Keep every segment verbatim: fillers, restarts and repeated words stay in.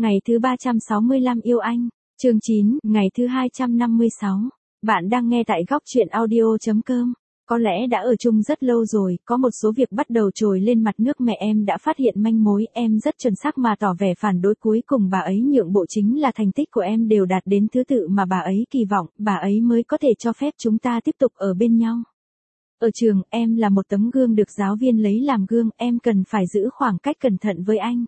Ngày thứ ba trăm sáu mươi lăm yêu anh. Chương chín, ngày thứ hai trăm năm mươi sáu. Bạn đang nghe tại góc truyện audio.com. Có lẽ đã ở chung rất lâu rồi, có một số việc bắt đầu trồi lên mặt nước mẹ em đã phát hiện manh mối, em rất chuẩn xác mà tỏ vẻ phản đối, cuối cùng bà ấy nhượng bộ, chính là thành tích của em đều đạt đến thứ tự mà bà ấy kỳ vọng, bà ấy mới có thể cho phép chúng ta tiếp tục ở bên nhau. Ở trường, em là một tấm gương được giáo viên lấy làm gương, em cần phải giữ khoảng cách cẩn thận với anh.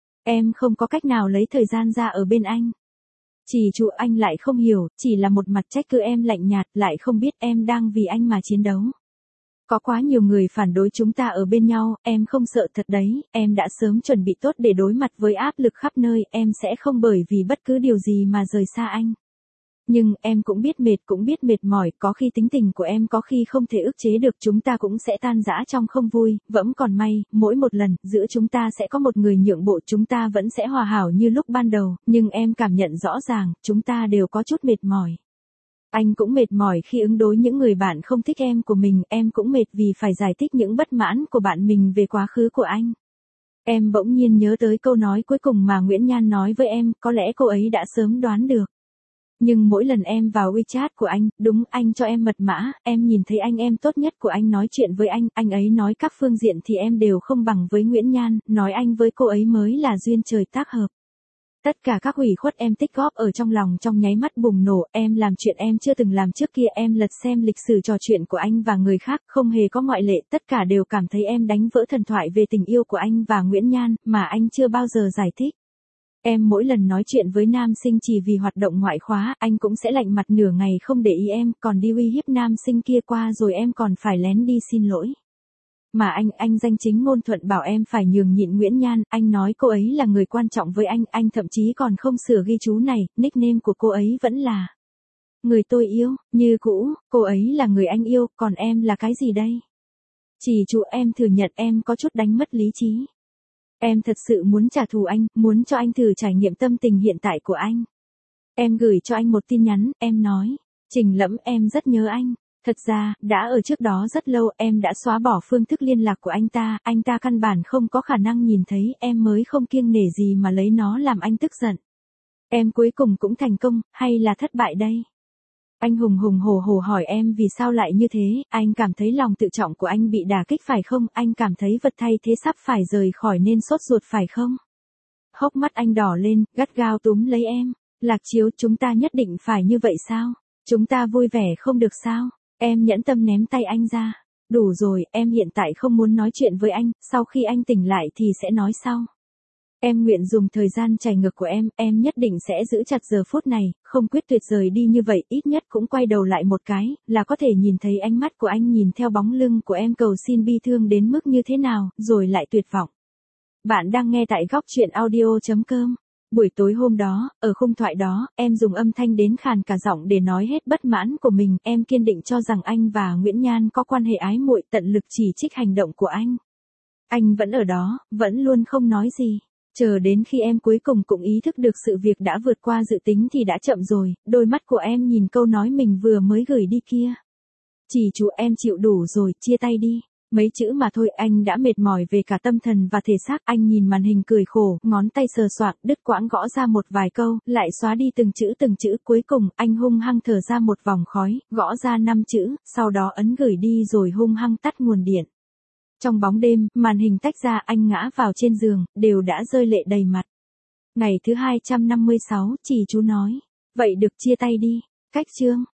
Em không có cách nào lấy thời gian ra ở bên anh. Chỉ chú anh lại không hiểu, chỉ là một mặt trách cứ em lạnh nhạt, lại không biết em đang vì anh mà chiến đấu. Có quá nhiều người phản đối chúng ta ở bên nhau, em không sợ thật đấy, em đã sớm chuẩn bị tốt để đối mặt với áp lực khắp nơi, em sẽ không bởi vì bất cứ điều gì mà rời xa anh. Nhưng em cũng biết mệt, cũng biết mệt mỏi, có khi tính tình của em có khi không thể ức chế được, chúng ta cũng sẽ tan rã trong không vui, vẫn còn may, mỗi một lần, giữa chúng ta sẽ có một người nhượng bộ, chúng ta vẫn sẽ hòa hảo như lúc ban đầu, nhưng em cảm nhận rõ ràng, chúng ta đều có chút mệt mỏi. Anh cũng mệt mỏi khi ứng đối những người bạn không thích em của mình, em cũng mệt vì phải giải thích những bất mãn của bạn mình về quá khứ của anh. Em bỗng nhiên nhớ tới câu nói cuối cùng mà Nguyễn Nhan nói với em, có lẽ cô ấy đã sớm đoán được. Nhưng mỗi lần em vào WeChat của anh, đúng, anh cho em mật mã, em nhìn thấy anh em tốt nhất của anh nói chuyện với anh, anh ấy nói các phương diện thì em đều không bằng với Nguyễn Nhan, nói anh với cô ấy mới là duyên trời tác hợp. Tất cả các ủy khuất em tích góp ở trong lòng trong nháy mắt bùng nổ, em làm chuyện em chưa từng làm trước kia, em lật xem lịch sử trò chuyện của anh và người khác, không hề có ngoại lệ, tất cả đều cảm thấy em đánh vỡ thần thoại về tình yêu của anh và Nguyễn Nhan, mà anh chưa bao giờ giải thích. Em mỗi lần nói chuyện với nam sinh chỉ vì hoạt động ngoại khóa, anh cũng sẽ lạnh mặt nửa ngày không để ý em, còn đi uy hiếp nam sinh kia qua rồi em còn phải lén đi xin lỗi. Mà anh, anh danh chính ngôn thuận bảo em phải nhường nhịn Nguyễn Nhan, anh nói cô ấy là người quan trọng với anh, anh thậm chí còn không sửa ghi chú này, nickname của cô ấy vẫn là người tôi yêu, như cũ, cô ấy là người anh yêu, còn em là cái gì đây? Chỉ chú em thừa nhận em có chút đánh mất lý trí. Em thật sự muốn trả thù anh, muốn cho anh thử trải nghiệm tâm tình hiện tại của anh. Em gửi cho anh một tin nhắn, em nói, Trình Lẫm, em rất nhớ anh. Thật ra, đã ở trước đó rất lâu, em đã xóa bỏ phương thức liên lạc của anh ta, anh ta căn bản không có khả năng nhìn thấy, em mới không kiêng nể gì mà lấy nó làm anh tức giận. Em cuối cùng cũng thành công, hay là thất bại đây? Anh hùng hùng hổ hổ hỏi em vì sao lại như thế, anh cảm thấy lòng tự trọng của anh bị đả kích phải không, anh cảm thấy vật thay thế sắp phải rời khỏi nên sốt ruột phải không? Hốc mắt anh đỏ lên, gắt gao túm lấy em. Lạc Chiếu, chúng ta nhất định phải như vậy sao? Chúng ta vui vẻ không được sao? Em nhẫn tâm ném tay anh ra. Đủ rồi, em hiện tại không muốn nói chuyện với anh, sau khi anh tỉnh lại thì sẽ nói sau. Em nguyện dùng thời gian chảy ngược của em, em nhất định sẽ giữ chặt giờ phút này, không quyết tuyệt rời đi như vậy, ít nhất cũng quay đầu lại một cái, là có thể nhìn thấy ánh mắt của anh nhìn theo bóng lưng của em cầu xin bi thương đến mức như thế nào, rồi lại tuyệt vọng. Bạn đang nghe tại góc truyện audio.com. Buổi tối hôm đó, ở khung thoại đó, em dùng âm thanh đến khàn cả giọng để nói hết bất mãn của mình, em kiên định cho rằng anh và Nguyễn Nhan có quan hệ ái muội, tận lực chỉ trích hành động của anh. Anh vẫn ở đó, vẫn luôn không nói gì. Chờ đến khi em cuối cùng cũng ý thức được sự việc đã vượt qua dự tính thì đã chậm rồi, đôi mắt của em nhìn câu nói mình vừa mới gửi đi kia. Chỉ chú em chịu đủ rồi, chia tay đi. Mấy chữ mà thôi, anh đã mệt mỏi về cả tâm thần và thể xác, anh nhìn màn hình cười khổ, ngón tay sờ soạng, đứt quãng gõ ra một vài câu, lại xóa đi từng chữ từng chữ, cuối cùng, anh hung hăng thở ra một vòng khói, gõ ra năm chữ, sau đó ấn gửi đi rồi hung hăng tắt nguồn điện. Trong bóng đêm, màn hình tách ra, anh ngã vào trên giường, đều đã rơi lệ đầy mặt. Ngày thứ hai trăm năm mươi sáu, chỉ chú nói, vậy được chia tay đi. Cách chương.